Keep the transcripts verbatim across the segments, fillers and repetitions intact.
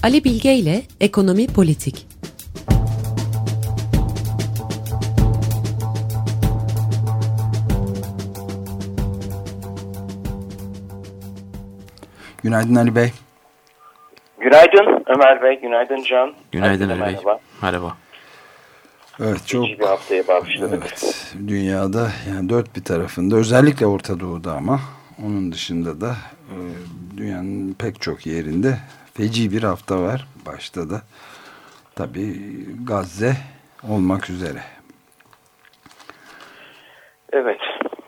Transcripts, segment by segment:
Ali Bilge ile Ekonomi Politik. Günaydın Ali Bey. Günaydın Ömer Bey, günaydın Can. Günaydın Ali Bey. Merhaba. Merhaba. Evet, çok bir haftaya başladık. Evet, dünyada yani dört bir tarafında, özellikle Orta Doğu'da ama onun dışında da e, dünyanın pek çok yerinde feci bir hafta var. Başta da tabii Gazze olmak üzere. Evet.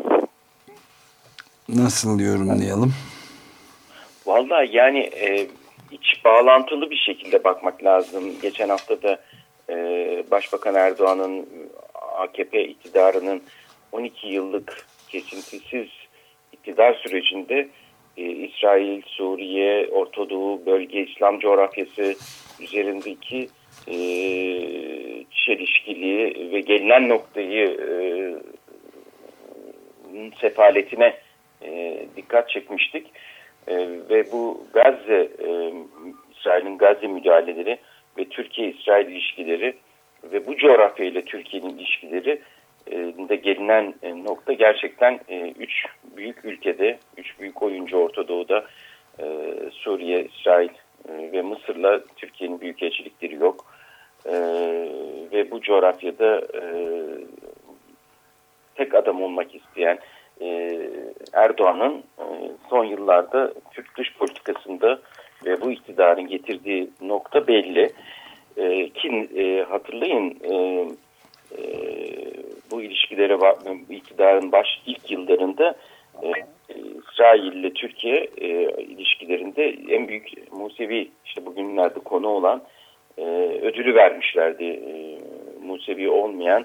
Nasıl yorumlayalım? Vallahi yani e, iç bağlantılı bir şekilde bakmak lazım. Geçen hafta da e, Başbakan Erdoğan'ın A K P iktidarının on iki yıllık kesintisiz iktidar sürecinde e, İsrail, Suriye, Orta Doğu bölge, İslam coğrafyası üzerindeki e, çelişkili ve gelinen noktayı e, sefaletine e, dikkat çekmiştik. E, ve bu Gazze, e, İsrail'in Gazze müdahaleleri ve Türkiye-İsrail ilişkileri ve bu coğrafya ile Türkiye'nin ilişkileri e, de gelinen e, nokta gerçekten e, üç büyük ülkede, üç büyük oyuncu Orta Doğu'da, e, Suriye, İsrail e, ve Mısır'la Türkiye'nin büyükelçilikleri yok. E, ve bu coğrafyada e, tek adam olmak isteyen Erdoğan'ın son yıllarda Türk dış politikasında ve bu iktidarın getirdiği nokta belli. Ki hatırlayın bu ilişkilere, bu iktidarın baş ilk yıllarında İsrail ile Türkiye ilişkilerinde en büyük Musevi, işte bugünlerde konu olan ödülü vermişlerdi. Musevi olmayan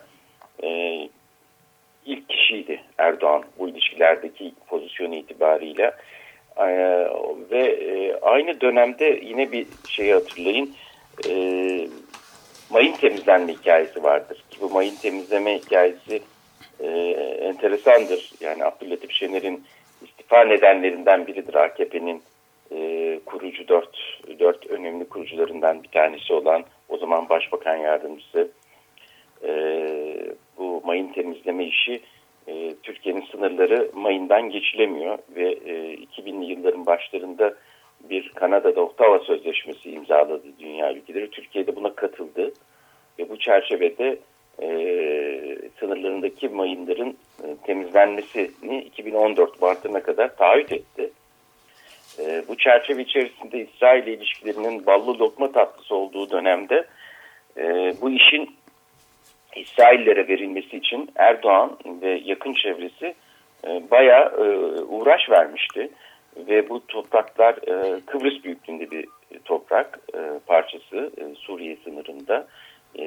İlk kişiydi Erdoğan bu ilişkilerdeki pozisyonu itibarıyla. Ee, ve e, aynı dönemde yine bir şeyi hatırlayın, e, mayın temizlenme hikayesi vardır. Ki bu mayın temizleme hikayesi e, enteresandır. Yani Abdüllatif Şener'in istifa nedenlerinden biridir. A K P'nin e, kurucu dört, dört önemli kurucularından bir tanesi olan o zaman Başbakan Yardımcısı. E, bu mayın temizleme işi e, Türkiye'nin sınırları mayından geçilemiyor ve e, iki binli yılların başlarında bir Kanada'da Ottawa Sözleşmesi imzaladı dünya ülkeleri. Türkiye de buna katıldı ve bu çerçevede e, sınırlarındaki mayınların e, temizlenmesini iki bin on dört Mart'ına kadar taahhüt etti. E, bu çerçeve içerisinde İsrail ile ilişkilerinin ballı lokma tatlısı olduğu dönemde e, bu işin İsraillere verilmesi için Erdoğan ve yakın çevresi e, bayağı e, uğraş vermişti. Ve bu topraklar e, Kıbrıs büyüklüğünde bir toprak e, parçası e, Suriye sınırında. E,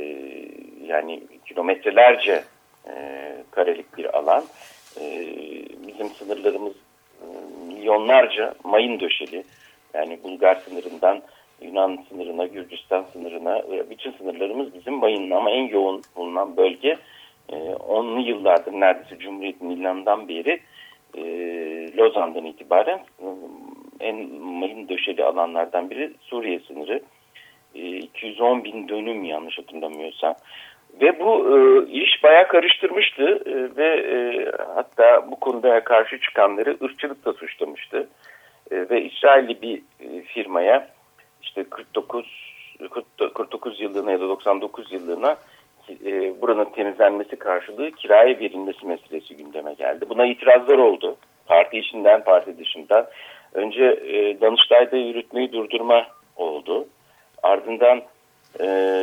yani kilometrelerce e, karelik bir alan. E, bizim sınırlarımız e, milyonlarca mayın döşeli. Yani Bulgar sınırından Yunan sınırına, Gürcistan sınırına, bütün sınırlarımız bizim mayınlı ama en yoğun bulunan bölge onlu yıllardır neredeyse Cumhuriyet'in ilanından beri e, Lozan'dan itibaren en mayın döşeli alanlardan biri Suriye sınırı. E, iki yüz on bin dönüm yanlış hatırlamıyorsam. Ve bu e, iş bayağı karıştırmıştı e, ve e, hatta bu konuda karşı çıkanları ırkçılıkla suçlamıştı. E, ve İsrailli bir e, firmaya İşte kırk dokuz, kırk dokuz yıllığına ya da doksan dokuz yıllığına e, buranın temizlenmesi karşılığı kiraya verilmesi meselesi gündeme geldi. Buna itirazlar oldu. Parti içinden, parti dışından. Önce e, Danıştay'da yürütmeyi durdurma oldu. Ardından e,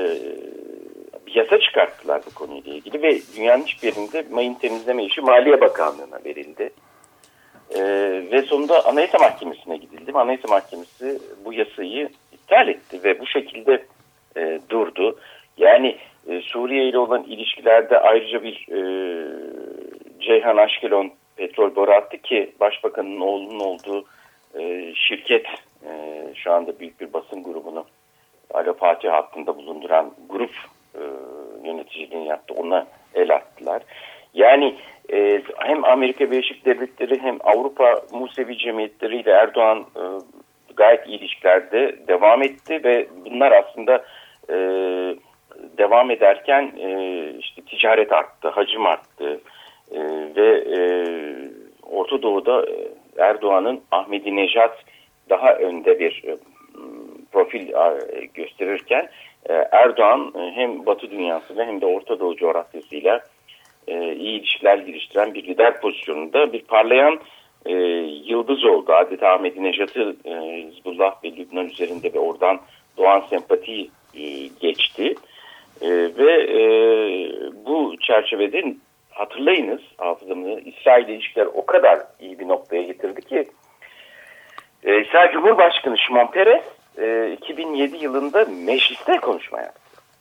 bir yasa çıkarttılar bu konuyla ilgili ve dünyanın hiçbir yerinde mayın temizleme işi Maliye Bakanlığı'na verildi. Ee, ve sonunda Anayasa Mahkemesi'ne gidildi. Anayasa Mahkemesi bu yasayı iptal etti ve bu şekilde e, durdu. Yani e, Suriye ile olan ilişkilerde ayrıca bir e, Ceyhan Aşkelon petrol boru hattı ki Başbakanın oğlunun olduğu e, şirket e, şu anda büyük bir basın grubunu Alo Fatih hattında bulunduran grup e, yöneticiliğini yaptı. Ona el attılar. Yani e, hem Amerika Birleşik Devletleri hem Avrupa Musevi Cemiyetleri ile Erdoğan e, gayet iyi ilişkilerde devam etti ve bunlar aslında e, devam ederken e, işte ticaret arttı, hacim arttı e, ve e, Orta Doğu'da Erdoğan'ın Ahmadinejad daha önde bir e, profil e, gösterirken e, Erdoğan e, hem Batı dünyasıyla hem de Orta Doğu coğrafyasıyla e, iyi ilişkiler geliştiren bir lider pozisyonunda bir parlayan e, yıldız oldu. Adeta Ahmadinejad'ı e, Hizbullah ve Lübnan üzerinde ve oradan doğan sempatiyi e, geçti. E, ve e, bu çerçevede hatırlayınız hafızamı, İsrail ilişkiler o kadar iyi bir noktaya getirdi ki e, İsrail Cumhurbaşkanı Şimon Peres e, iki bin yedi yılında mecliste konuşma yaptı.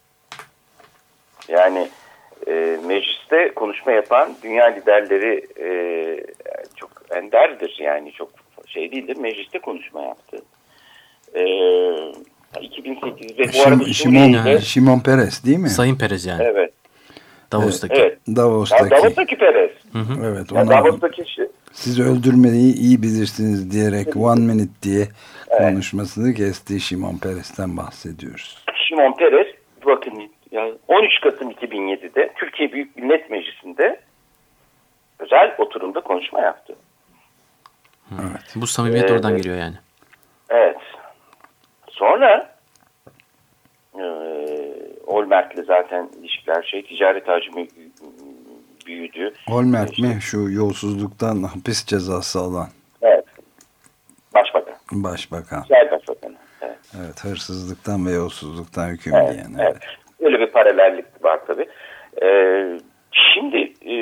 Yani e, mecliste konuşma yapan dünya liderleri e, çok enderdir, yani çok şey değildir, mecliste konuşma yaptı. E, iki bin sekizde bu arada Şimon, Şimon Peres değil mi? Sayın Peres yani. Evet. Davos'taki. Evet. Davos'taki. Davos'taki Peres. Hı hı. Evet. Yani Davos'taki şey. Siz öldürmeyi iyi bilirsiniz diyerek one minute diye evet. konuşmasını kestiği Şimon Peres'ten bahsediyoruz. Şimon Peres bakın yani on üç Kasım iki bin yedide Türkiye Büyük Millet Meclisi'nde özel oturumda konuşma yaptı. Evet. Bu samimiyet ee, oradan geliyor yani. Evet. Sonra e, Olmert'le zaten ilişkiler şey, ticaret hacmi büyüdü. Olmert işte, mi? Şu yolsuzluktan hapis cezası alan. Evet. Başbakan. Başbakan. İsrail Başbakanı. Evet. Evet, hırsızlıktan ve yolsuzluktan hüküm evet, yiyen. Evet. evet. Öyle bir paralellik var tabii. Ee, şimdi e,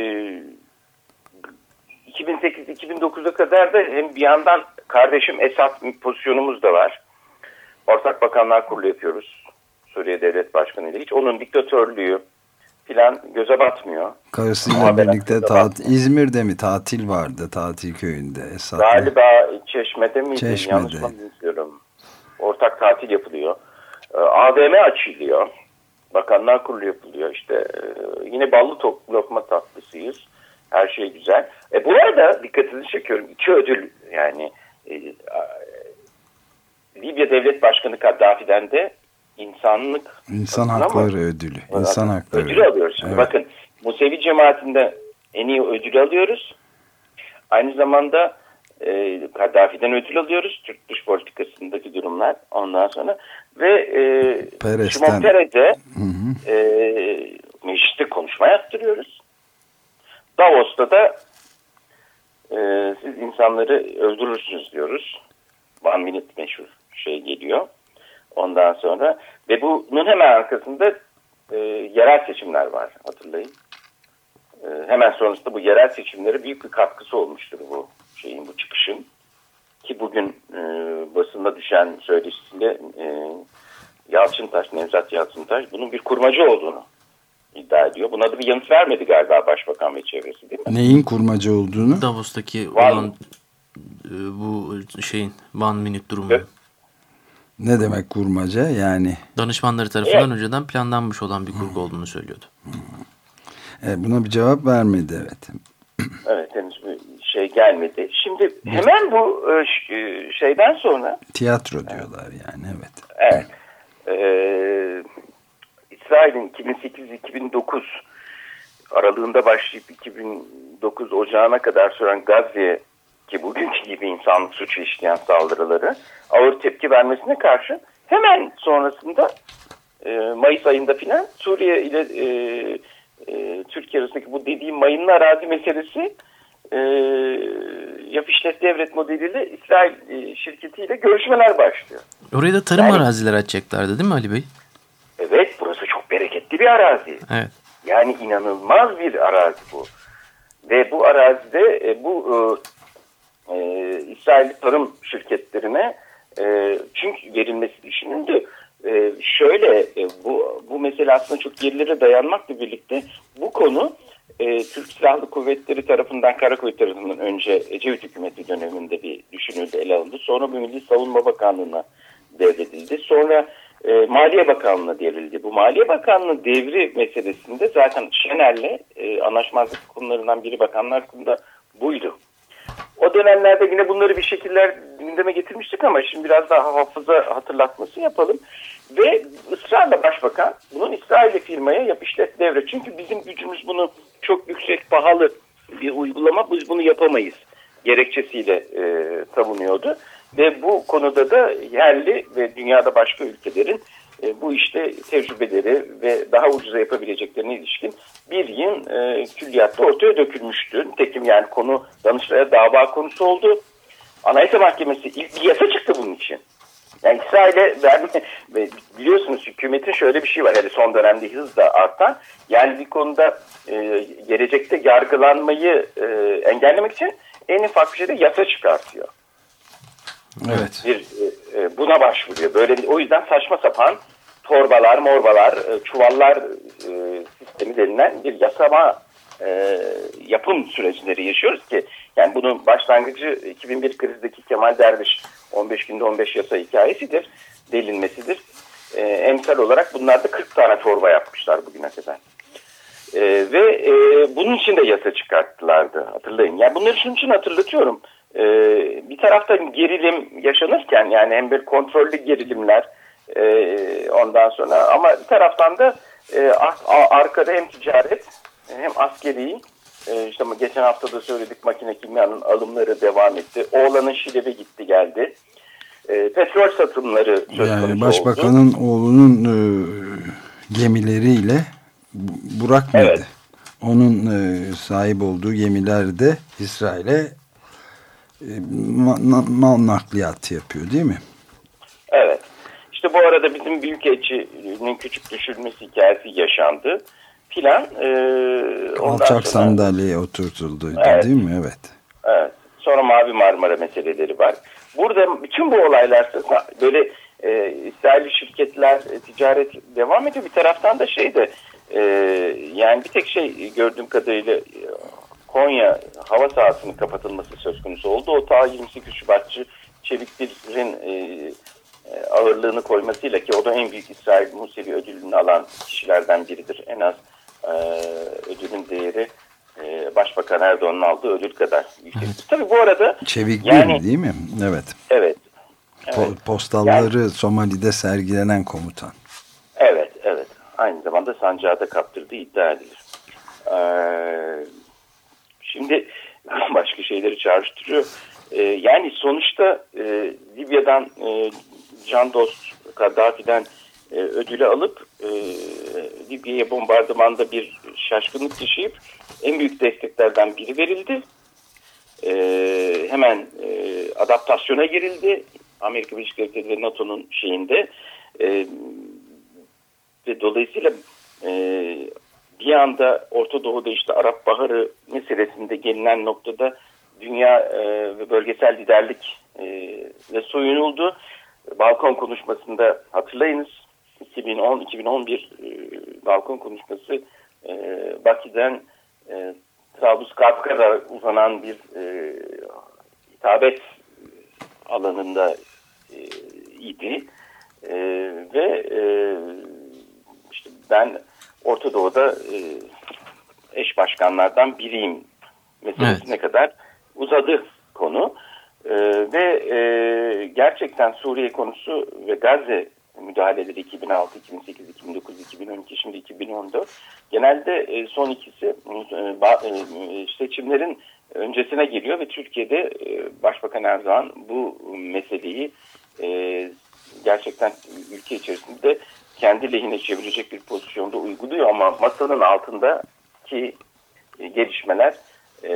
iki bin sekiz iki bin dokuza kadar da hem bir yandan kardeşim Esad pozisyonumuz da var. Ortak Bakanlar Kurulu yapıyoruz. Suriye Devlet Başkanı ile. Hiç onun diktatörlüğü falan göze batmıyor. Karısıyla ama birlikte tatil, İzmir'de mi tatil vardı, tatil köyünde Esad? Galiba Çeşme'de miydi? Çeşme'de. Yanlış mı bilmiyorum. Ortak tatil yapılıyor. A V M açılıyor. Bakanlar Kurulu yapılıyor. İşte yine ballı lokma tatlısıyız. Her şey güzel. E bu arada dikkatinizi çekiyorum. İki ödül yani e, Libya Devlet Başkanı Kaddafi'den de insanlık İnsan hakları ödülü. İnsan hakları ödülü alıyoruz. Şimdi evet. Bakın Musevi cemaatinde en iyi ödül alıyoruz. Aynı zamanda e, Kaddafi'den ödül alıyoruz. Türk dış politikasındaki durumlar ondan sonra ve e, Şimon Peres'e e, mecliste konuşma yaptırıyoruz. Davos'ta da e, siz insanları öldürürsünüz diyoruz. One minute meşhur şey geliyor. Ondan sonra ve bunun hemen arkasında e, yerel seçimler var, hatırlayın. E, hemen sonrasında bu yerel seçimlere büyük bir katkısı olmuştur bu şeyin, bu çıkışın. Ki bugün e, basında düşen söyleşisinde e, Yalçıntaş, Nevzat Yalçıntaş bunun bir kurmacı olduğunu iddia ediyor. Buna da bir yanıt vermedi galiba Başbakan ve çevresi, değil mi? Neyin kurmacı olduğunu? Davos'taki Van, olan e, bu şeyin one minute durumu. Evet. Ne demek kurmaca yani? Danışmanları tarafından evet. önceden planlanmış olan bir kurgu hmm. olduğunu söylüyordu. Hmm. Evet, buna bir cevap vermedi, evet. Evet, henüz bir şey gelmedi. Şimdi hemen bu şeyden sonra... Tiyatro diyorlar yani, evet. Evet. Ee, İsrail'in iki bin sekiz iki bin dokuz aralığında başlayıp iki bin dokuz Ocağı'na kadar süren Gazze'ye ki bugünkü gibi insanlık suçu işleyen saldırıları ağır tepki vermesine karşı hemen sonrasında e, Mayıs ayında filan Suriye ile e, e, Türkiye arasındaki bu dediğim mayınlı arazi meselesi e, yap işlet devret modeliyle İsrail e, şirketiyle görüşmeler başlıyor. Oraya da tarım yani, arazileri açacaklardı değil mi Ali Bey? Evet, burası çok bereketli bir arazi. Evet. Yani inanılmaz bir arazi bu. Ve bu arazide e, bu e, Ee, İsrail tarım şirketlerine e, çünkü verilmesi düşünüldü. E, şöyle e, bu bu mesele aslında çok gerilere dayanmakla birlikte bu konu e, Türk Silahlı Kuvvetleri tarafından, Karakoy tarafından önce Ecevit hükümeti döneminde bir düşünüldü, ele alındı. Sonra bu Milli Savunma Bakanlığı'na devredildi. Sonra e, Maliye Bakanlığı'na devrildi. Bu Maliye Bakanlığı devri meselesinde zaten Şener'le e, anlaşmazlık konularından biri Bakanlar Kurulu'nda buydu. O dönemlerde yine bunları bir şekiller gündeme getirmiştik ama şimdi biraz daha hafıza hatırlatması yapalım. Ve ısrarla başbakan bunun İsrail'li firmaya yap işlet devre. Çünkü bizim gücümüz bunu çok yüksek, pahalı bir uygulama, biz bunu yapamayız gerekçesiyle e, savunuyordu. Ve bu konuda da yerli ve dünyada başka ülkelerin e, bu işte tecrübeleri ve daha ucuza yapabileceklerine ilişkin bir yıl e, külliyatta ortaya dökülmüştü. Nitekim yani konu Danıştay'a dava konusu oldu. Anayasa Mahkemesi ilk bir yasa çıktı bunun için. Yani İsrail'e verme, biliyorsunuz hükümetin şöyle bir şey var. Yani son dönemde hızla artan. Yani bir konuda e, gelecekte yargılanmayı e, engellemek için en ufak bir şeyde yasa çıkartıyor. Evet. Bir, e, buna başvuruyor. Böyle bir, o yüzden saçma sapan torbalar, morbalar, e, çuvallar e, sistemi denilen bir yasama e, yapım süreçleri yaşıyoruz ki yani bunun başlangıcı iki bin bir krizdeki Kemal Derviş on beş günde on beş yasa hikayesidir, delinmesidir. E, emsal olarak bunlar da kırk tane torba yapmışlar bugüne kadar. E, ve e, bunun için de yasa çıkarttılardı, hatırlayın. Yani bunları şunun için hatırlatıyorum. E, bir taraftan gerilim yaşanırken yani hem bir kontrollü gerilimler e, ondan sonra ama bir taraftan da e, arkada hem ticaret hem askeri, e, işte geçen hafta da söyledik, makine kimyanın alımları devam etti. Oğlanın Şile'de gitti geldi. E, petrol satımları söz konusu yani başbakanın oldu. oğlunun e, gemileriyle Burak mıydı? Evet. Onun e, sahip olduğu gemilerde İsrail'e e, mal, mal nakliyatı yapıyor değil mi? Evet. İşte bu arada bizim Büyükelçinin küçük düşürülmesi hikayesi yaşandı. Plan e, alçak sonra, sandalyeye oturtuldu evet, değil mi? Evet. Evet. Sonra Mavi Marmara meseleleri var. Burada bütün bu olaylar böyle e, İsrailli şirketler e, ticaret devam ediyor. Bir taraftan da şey de e, yani bir tek şey gördüğüm kadarıyla e, Konya hava sahasının kapatılması söz konusu oldu. O ta yirmi sekiz Şubatçı Çevikler'in e, ağırlığını koymasıyla ki o da en büyük İsrail Musevi ödülünü alan kişilerden biridir. En az e, ödülün değeri e, Başbakan Erdoğan'ın aldığı ödül kadar yüksek. Evet. Tabii bu arada Çevik yani, değil mi? Evet. Evet. evet. Po- postalları yani, Somali'de sergilenen komutan. Evet, evet. Aynı zamanda sancağı da kaptırdığı iddia edilir. Ee, şimdi başka şeyleri çağrıştırıyor. Ee, yani sonuçta e, Libya'dan e, can dost Kaddafi'den e, ödülü alıp e, Libya'ya bombardımanda bir şaşkınlık yaşayıp en büyük desteklerden biri verildi. E, hemen e, adaptasyona girildi. Amerika Birleşik Devletleri ve NATO'nun şeyinde e, ve dolayısıyla e, bir anda Orta Doğu'da işte Arap Baharı meselesinde gelinen noktada dünya e, ve bölgesel liderlik e, ve soyunuldu. Balkon konuşmasında hatırlayınız iki bin on iki bin on bir e, balkon konuşması e, Bakü'den e, Trablusgarp'a kadar uzanan bir e, hitabet alanında e, idi e, ve e, işte ben Orta Doğu'da e, eş başkanlardan biriyim meselesine evet. kadar uzadı konu e, ve e, gerçekten Suriye konusu ve Gazze müdahaleleri iki bin altı, iki bin sekiz, iki bin dokuz, iki bin on iki, şimdi iki bin on dört genelde e, son ikisi e, ba, e, seçimlerin öncesine geliyor ve Türkiye'de e, Başbakan Erdoğan bu meseleyi e, gerçekten ülke içerisinde kendi lehine çevirecek bir pozisyonda uyguluyor ama masanın altındaki e, gelişmeler e,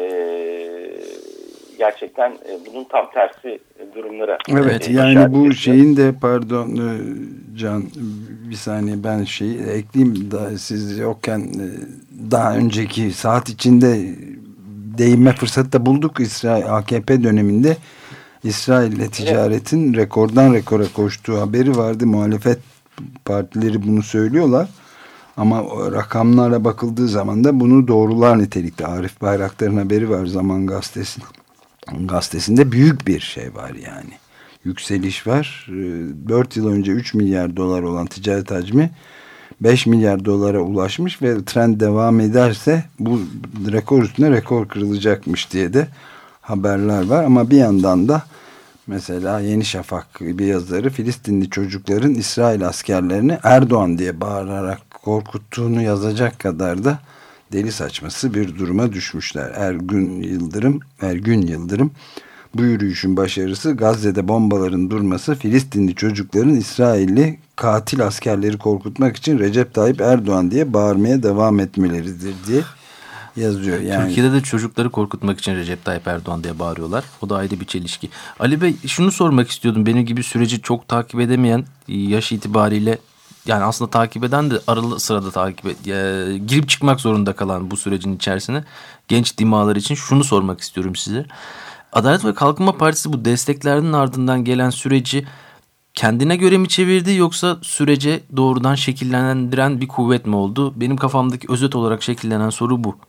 gerçekten e, bunun tam tersi durumlara. Evet e, yani bu şeyin de pardon e, Can bir saniye ben şeyi ekleyeyim da siz yokken e, daha önceki saat içinde değinme fırsatı da bulduk. İsrail A K P döneminde İsrail ile ticaretin evet. rekordan rekora koştuğu haberi vardı. Muhalefet partileri bunu söylüyorlar. Ama rakamlara bakıldığı zaman da bunu doğrular nitelikte. Arif Bayraktar'ın haberi var Zaman Gazetesi. Gazetesinde büyük bir şey var yani. Yükseliş var. dört yıl önce üç milyar dolar olan ticaret hacmi beş milyar dolara ulaşmış ve trend devam ederse bu rekor üstüne rekor kırılacakmış diye de haberler var ama bir yandan da mesela Yeni Şafak bir yazarı Filistinli çocukların İsrail askerlerini Erdoğan diye bağırarak korkuttuğunu yazacak kadar da deli saçması bir duruma düşmüşler. Ergün Yıldırım, Ergün Yıldırım bu yürüyüşün başarısı Gazze'de bombaların durması, Filistinli çocukların İsrailli katil askerleri korkutmak için Recep Tayyip Erdoğan diye bağırmaya devam etmeleridir diye yazıyor. Yani Türkiye'de de çocukları korkutmak için Recep Tayyip Erdoğan diye bağırıyorlar. O da ayrı bir çelişki. Ali Bey, şunu sormak istiyordum. Benim gibi süreci çok takip edemeyen, yaş itibariyle, yani aslında takip eden de aralı sırada takip et, e, girip çıkmak zorunda kalan bu sürecin içerisine genç dimağlar için şunu sormak istiyorum size. Adalet ve Kalkınma Partisi bu desteklerinin ardından gelen süreci kendine göre mi çevirdi, yoksa sürece doğrudan şekillendiren bir kuvvet mi oldu? Benim kafamdaki özet olarak şekillenen soru bu.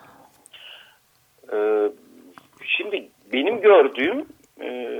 Ee, şimdi benim gördüğüm e,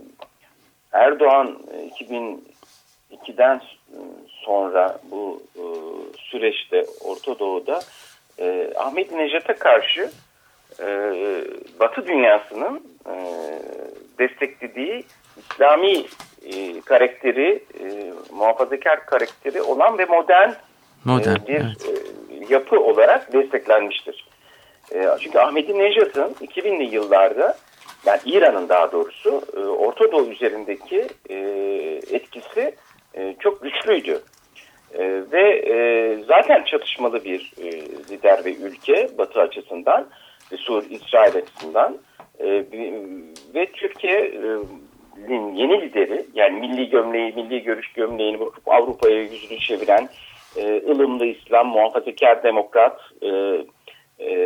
Erdoğan iki bin ikiden sonra bu e, süreçte Orta Doğu'da e, Ahmadinejad'a karşı e, Batı dünyasının e, desteklediği İslami e, karakteri, e, muhafazakar karakteri olan ve modern, modern e, bir evet. e, yapı olarak desteklenmiştir. E, çünkü Ahmadinejad'ın iki binli yıllarda, yani İran'ın daha doğrusu e, Orta Doğu üzerindeki e, etkisi e, çok güçlüydü. E, ve e, zaten çatışmalı bir e, lider ve ülke Batı açısından ve Sur, İsrail açısından e, ve Türkiye'nin yeni lideri, yani milli gömleği, milli görüş gömleğini Avrupa'ya yüzünü çeviren e, ılımlı İslam, muhafazakar demokrat e, e,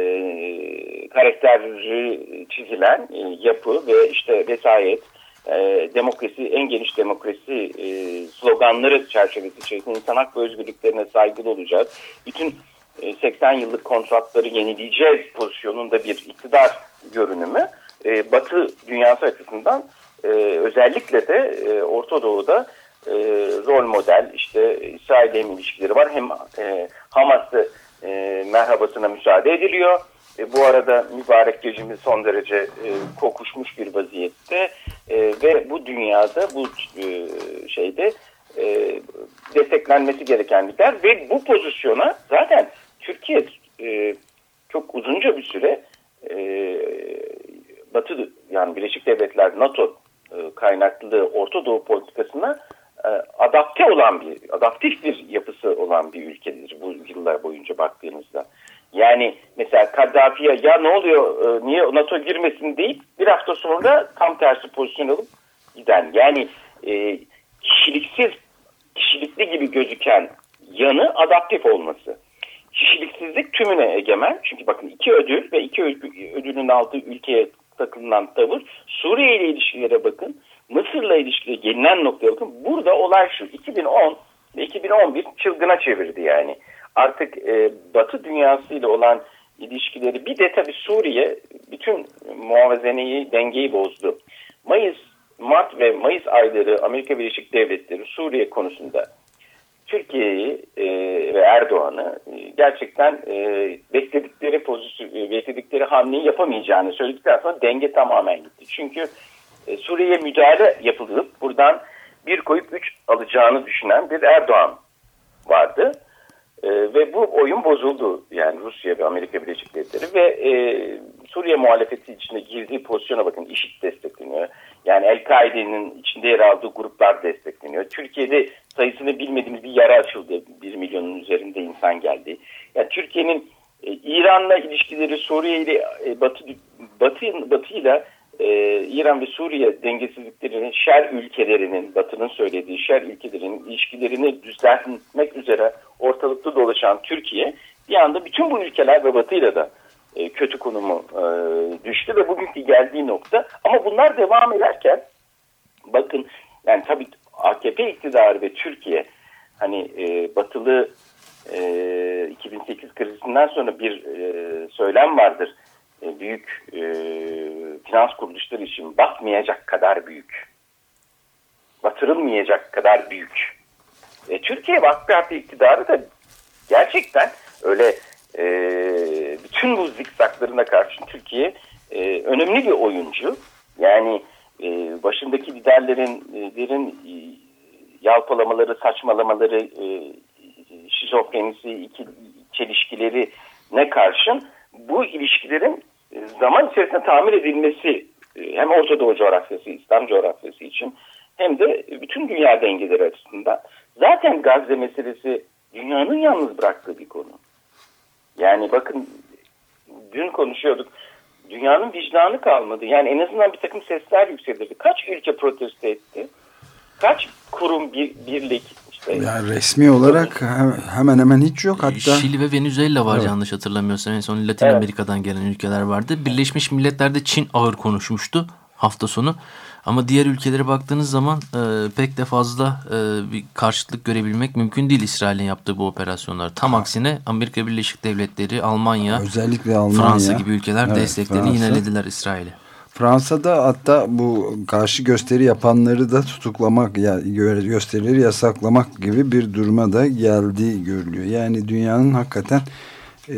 karakteri çizilen e, yapı ve işte vesayet, e, demokrasi, en geniş demokrasi e, sloganları çerçevesi içerisinde insan hak ve özgürlüklerine saygılı olacak, bütün e, seksen yıllık kontratları yenileyeceğiz pozisyonunda bir iktidar görünümü e, Batı dünyası açısından e, özellikle de e, Orta Doğu'da e, rol model, işte İsrail'le hem ilişkileri var, hem e, Hamas'ı e, merhabasına müsaade ediliyor. E, bu arada mübarek gecemiz son derece e, kokuşmuş bir vaziyette e, ve bu dünyada bu e, şeyde e, desteklenmesi gereken lider ve bu pozisyona zaten Türkiye e, çok uzunca bir süre e, Batı, yani Birleşik Devletler, NATO e, kaynaklı Orta Doğu politikasına e, adapte olan bir, adaptif bir yapısı olan bir ülkedir bu yıllar boyunca baktığımızda. Yani mesela Kaddafi'ye ya ne oluyor, e, niye NATO girmesin deyip bir hafta sonra tam tersi pozisyon alıp giden. Yani e, kişiliksiz, kişilikli gibi gözüken yanı adaptif olması. Kişiliksizlik tümüne egemen. Çünkü bakın iki ödül ve iki ödülün aldığı ülkeye takılan tavır. Suriye ile ilişkilere bakın. Mısır'la ilişkiye gelinen noktaya bakın. Burada olay şu. iki bin on ve iki bin on bir çılgına çevirdi yani. Artık e, Batı dünyasıyla olan ilişkileri, bir de tabii Suriye bütün muvazeneyi, dengeyi bozdu. Mayıs, Mart ve Mayıs ayları Amerika Birleşik Devletleri Suriye konusunda Türkiye'yi e, ve Erdoğan'ı e, gerçekten e, bekledikleri pozisyon, e, bekledikleri hamleyi yapamayacağını söyledikten sonra denge tamamen gitti. Çünkü e, Suriye'ye müdahale yapılıp buradan bir koyup üç alacağını düşünen bir Erdoğan vardı. E, ve bu oyun bozuldu. Yani Rusya ve Amerika Birleşik Devletleri ve e, Suriye muhalefeti içinde girdiği pozisyona bakın. IŞİD destekleniyor. Yani El-Kaide'nin içinde yer aldığı gruplar destekleniyor. Türkiye'de sayısını bilmediğimiz bir yara açıldı. Bir milyonun üzerinde insan geldi. Yani Türkiye'nin e, İran'la ilişkileri, Suriye ile e, Batı, Batı, Batı'yla e, İran ve Suriye dengesizliklerinin, şer ülkelerinin, Batı'nın söylediği şer ülkelerinin ilişkilerini düzeltmek üzere ortalıkta dolaşan Türkiye bir anda bütün bu ülkeler ve Batı'yla da e, kötü konumu e, düştü ve bugünkü geldiği nokta. Ama bunlar devam ederken bakın, yani tabii A K P iktidarı ve Türkiye hani e, Batılı e, iki bin sekiz krizinden sonra bir e, söylem vardır. E, büyük e, finans kuruluşları için batmayacak kadar büyük, batırılmayacak kadar büyük. E, Türkiye A K P iktidarı da gerçekten öyle e, bütün bu zikzaklarına karşı Türkiye e, önemli bir oyuncu. Yani e, başındaki liderlerin derin e, yalpalamaları, saçmalamaları, e, şizofrenisi, iki, çelişkileri ne karşın bu ilişkilerin zaman içerisinde tamir edilmesi hem Orta Doğu coğrafyası, İslam coğrafyası için hem de bütün dünya dengeleri açısından. Zaten Gazze meselesi dünyanın yalnız bıraktığı bir konu. Yani bakın dün konuşuyorduk. Dünyanın vicdanı kalmadı. Yani en azından bir takım sesler yükselirdi. Kaç ülke protesto etti? Kaç kurum, bir, birlik işte. Yani resmi olarak hemen hemen hiç yok. Hatta Şili ve Venezuela var, evet. Yanlış hatırlamıyorsam. En son Latin evet. Amerika'dan gelen ülkeler vardı. Birleşmiş Milletler'de Çin ağır konuşmuştu hafta sonu. Ama diğer ülkelere baktığınız zaman e, pek de fazla e, bir karşıtlık görebilmek mümkün değil İsrail'in yaptığı bu operasyonlar. Tam ha. aksine Amerika Birleşik Devletleri, Almanya, özellikle Almanya, Fransa gibi ülkeler evet, desteklerini Fransa. yinelediler İsrail'e. Fransa'da hatta bu karşı gösteri yapanları da tutuklamak, ya gösterileri yasaklamak gibi bir duruma da geldiği görülüyor. Yani dünyanın hakikaten e,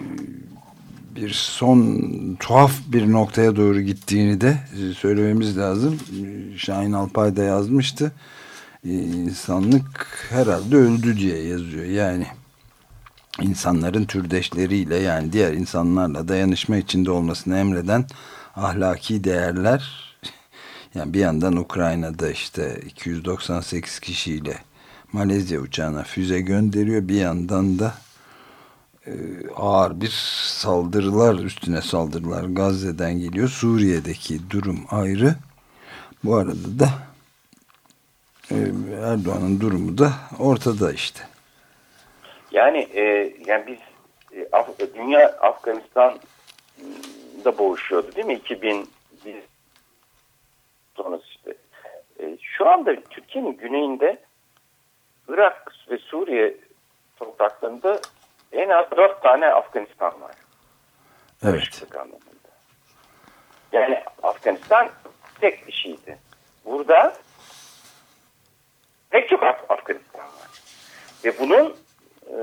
bir son tuhaf bir noktaya doğru gittiğini de söylememiz lazım. Şahin Alpay da yazmıştı. İnsanlık herhalde öldü diye yazıyor. Yani insanların türdeşleriyle, yani diğer insanlarla dayanışma içinde olmasını emreden ahlaki değerler, yani bir yandan Ukrayna'da işte iki yüz doksan sekiz kişiyle Malezya uçağına füze gönderiyor, bir yandan da e, ağır bir saldırılar, üstüne saldırılar Gazze'den geliyor. Suriye'deki durum ayrı. Bu arada da e, Erdoğan'ın durumu da ortada işte. Yani e, yani biz e, Af dünya Afganistan'da boğuşuyordu değil mi? iki bin bir sonrası işte. E, şu anda Türkiye'nin güneyinde Irak ve Suriye topraklarında en az dört tane Afganistan var. Evet. Yani Afganistan tek bir şeydi. Burada pek çok Af Afganistan var. Ve bunun e,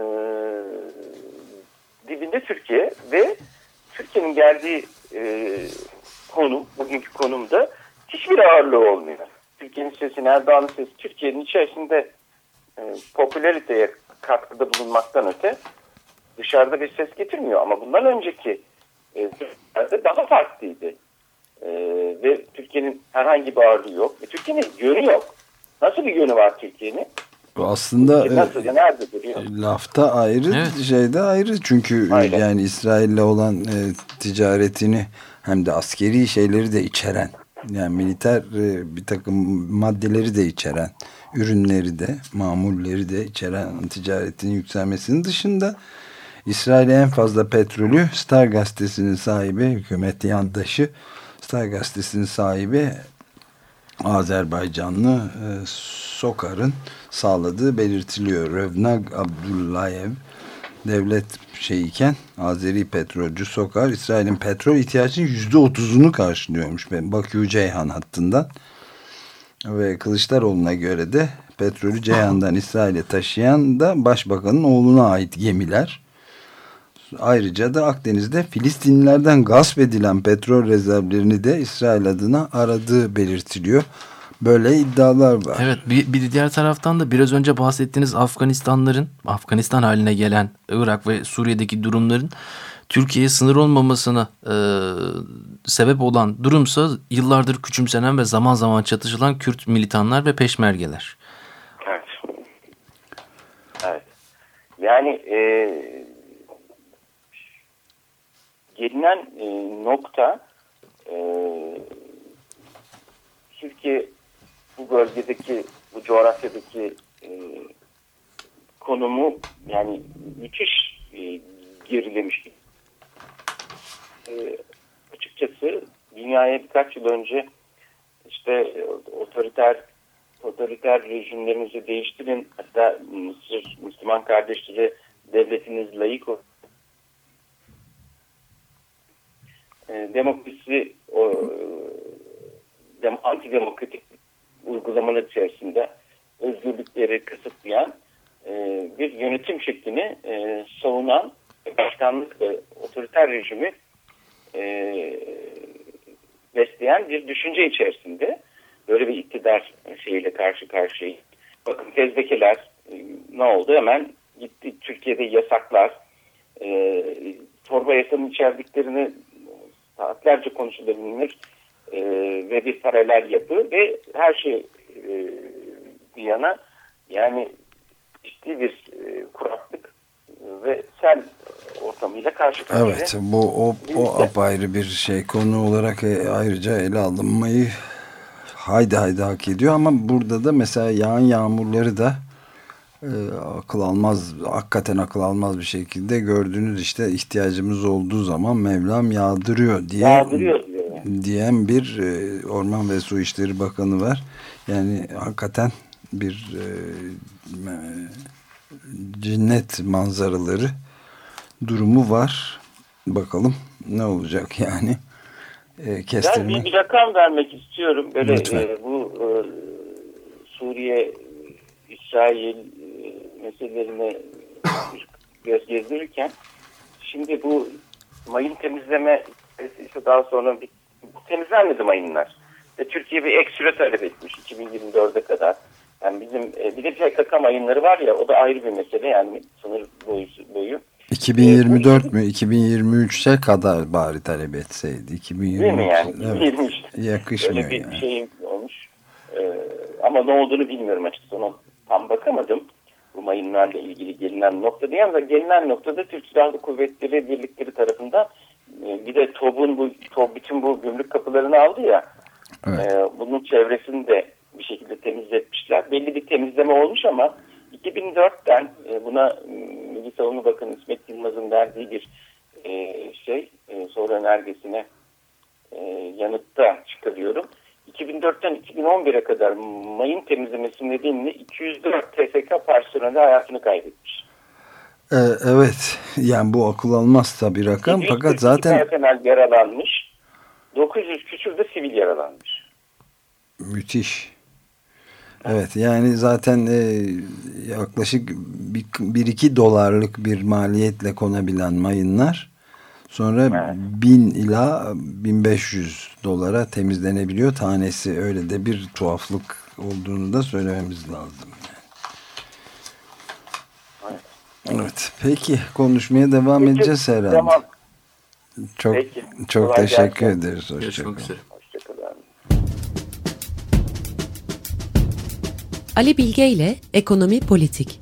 dibinde Türkiye ve Türkiye'nin geldiği e, konum, bugünkü konumda hiçbir ağırlığı olmuyor. Türkiye'nin sesi, Erdoğan'ın sesi Türkiye'nin içerisinde e, popülariteye katkıda bulunmaktan öte dışarıda bir ses getirmiyor. Ama bundan önceki e, daha farklıydı. E, ve Türkiye'nin herhangi bir ağırlığı yok. Ve Türkiye'nin yönü yok. Nasıl bir yönü var Türkiye'nin? Aslında nasıl, e, nerede duruyor? Lafta ayrı, evet. Şeyde ayrı. Çünkü Aynen. yani İsrail'le olan e, ticaretini hem de askeri şeyleri de içeren, yani militer e, bir takım maddeleri de içeren, ürünleri de, mamulleri de içeren ticaretinin yükselmesinin dışında İsrail'e en fazla petrolü Star Gazetesi'nin sahibi, hükümet yandaşı Star Gazetesi'nin sahibi Azerbaycanlı e, Sokar'ın sağladığı belirtiliyor. Revnag Abdullayev devlet şeyiken Azeri petrolcü Sokar İsrail'in petrol ihtiyacının yüzde otuzunu karşılıyormuş. Bakü Ceyhan hattından ve Kılıçdaroğlu'na göre de petrolü Ceyhan'dan İsrail'e taşıyan da başbakanın oğluna ait gemiler. Ayrıca da Akdeniz'de Filistinlilerden gasp edilen petrol rezervlerini de İsrail adına aradığı belirtiliyor. Böyle iddialar var. Evet, bir, bir diğer taraftan da biraz önce bahsettiğiniz Afganistanların, Afganistan haline gelen Irak ve Suriye'deki durumların Türkiye'ye sınır olmamasına e, sebep olan durumsa yıllardır küçümsenen ve zaman zaman çatışılan Kürt militanlar ve peşmergeler. Evet. Evet. Yani e, gelinen e, nokta e, Türkiye bu bölgedeki, bu coğrafyadaki e, konumu yani müthiş e, gerilemiş. E, açıkçası dünyaya birkaç yıl önce işte otoriter otoriter rejimlerinizi değiştirin, hatta Mısır Müslüman kardeşleri devletiniz layık olsun. E, demokrasi o dem, antidemokratik uygulamalar içerisinde özgürlükleri kısıtlayan e, bir yönetim şeklini e, savunan başkanlık ve otoriter rejimi e, düşünce içerisinde böyle bir iktidar şeyiyle karşı karşıya. Bakın fezlekeler e, ne oldu? Hemen gitti Türkiye'de yasaklar, e, torba yasanın içerdiklerini saatlerce konuşulabilir e, ve bir paralel yapı ve her şey e, bir yana yani ciddi bir e, kuraklık ve sel ortamıyla karşı karşıya. Evet, bu o, o apayrı bir şey, konu olarak ayrıca ele alınmayı haydi haydi hak ediyor ama burada da mesela yağan yağmurları da e, akıl almaz, hakikaten akıl almaz bir şekilde gördüğünüz işte ihtiyacımız olduğu zaman Mevlam yağdırıyor diye yağdırıyor diyor yani. diyen bir e, Orman ve Su İşleri Bakanı var. Yani hakikaten bir e, cennet manzaraları durumu var. Bakalım ne olacak yani. E, kestirme. Ben bir, bir rakam vermek istiyorum. Böyle e, bu e, Suriye, İsrail e, meselelerine göz gezdirirken şimdi bu mayın temizleme işte daha sonra bir, temizlenmedi mayınlar. Ve Türkiye bir ek süre talep etmiş iki bin yirmi dörde kadar. Yani bizim e, bir de P K K mayınları var ya, o da ayrı bir mesele yani sınır boyu. boyu. iki bin yirmi dört e, mü? iki bin yirmi üçe kadar bari talep etseydi. iki bin yirmi üç, değil mi yani? Evet. yirmi üç. Yakışmıyor öyle bir yani. şey olmuş. Ee, ama ne olduğunu bilmiyorum açıkçası. Ona tam bakamadım. Bu mayınlarla ilgili gelinen noktada. Yalnız gelinen noktada Türk Silahlı Kuvvetleri birlikleri tarafından e, bir de TOB'un bu TOB bütün bu gümrük kapılarını aldı ya. Evet. E, bunun çevresini de bir şekilde temizletmişler. Belli bir temizleme olmuş ama iki bin dörtten e, buna Milli Savunma Bakanı İsmet Yılmaz'ın verdiği bir e, şey e, soru önergesine e, yanıtta çıkarıyorum. iki bin dörtten iki bin on bire kadar mayın temizlemesi nedeniyle iki yüz dört T S K personeli hayatını kaybetmiş. Ee, evet. Yani bu akıl almaz tabii rakam. Fakat zaten personel yaralanmış. dokuz yüz küsur da sivil yaralanmış. Müthiş. Evet, yani zaten e, yaklaşık bir iki dolarlık bir maliyetle konabilen mayınlar sonra evet. bin ila bin beş yüz dolara temizlenebiliyor tanesi. Öyle de bir tuhaflık olduğunu da söylememiz lazım. Evet. Evet. Peki konuşmaya devam Peki, edeceğiz herhalde. Tamam. Çok Peki. çok Kolay teşekkür gelsin. ederiz. Görüşmek üzere. Ali Bilge ile Ekonomi Politik.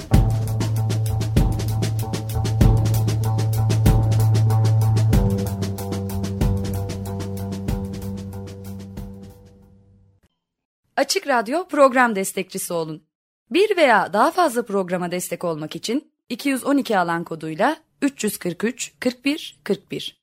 Açık Radyo program destekçisi olun. Bir veya daha fazla programa destek olmak için iki yüz on iki alan koduyla üç yüz kırk üç kırk bir kırk bir